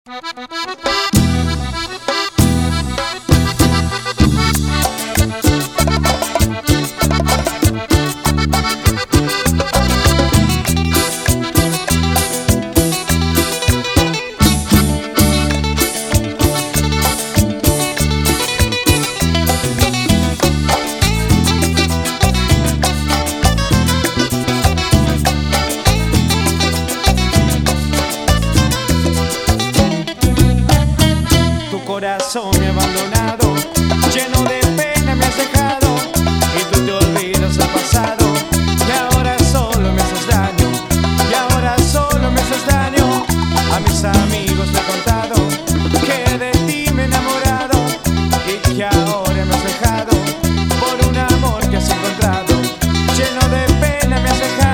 Corazón me ha abandonado, lleno de pena me has dejado, y tú te olvidas del pasado, y ahora solo me haces daño, y ahora solo me haces daño. A mis amigos te he contado que de ti me he enamorado, y que ahora me has dejado por un amor que has encontrado, lleno de pena me has dejado.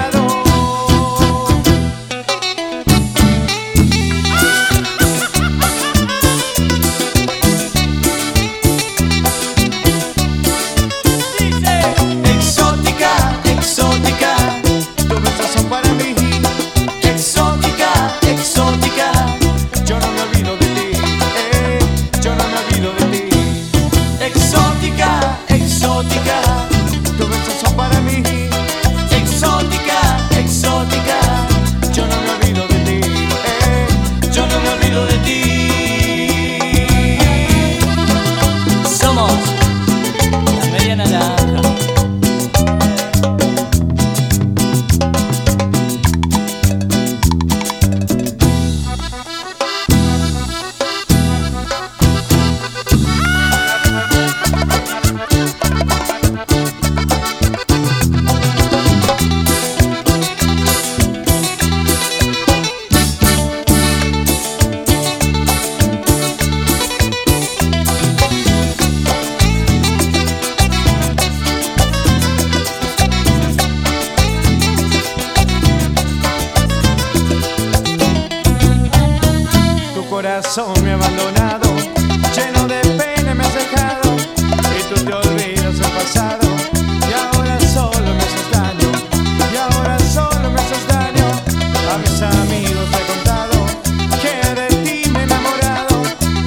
Corazón me ha abandonado, lleno de pena me has dejado, y tú te olvidas del pasado, y ahora solo me haces daño, y ahora solo me haces daño. A mis amigos te he contado que de ti me he enamorado,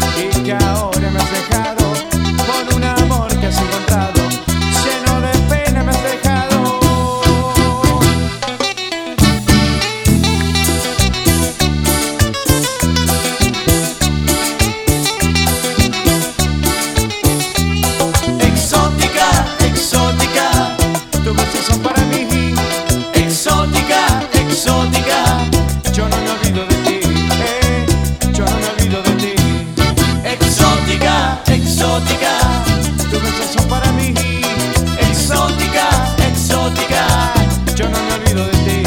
y que ahora me has dejado por un amor que has encontrado, lleno de pena me has dejado. Exótica, exótica, yo no me olvido de ti.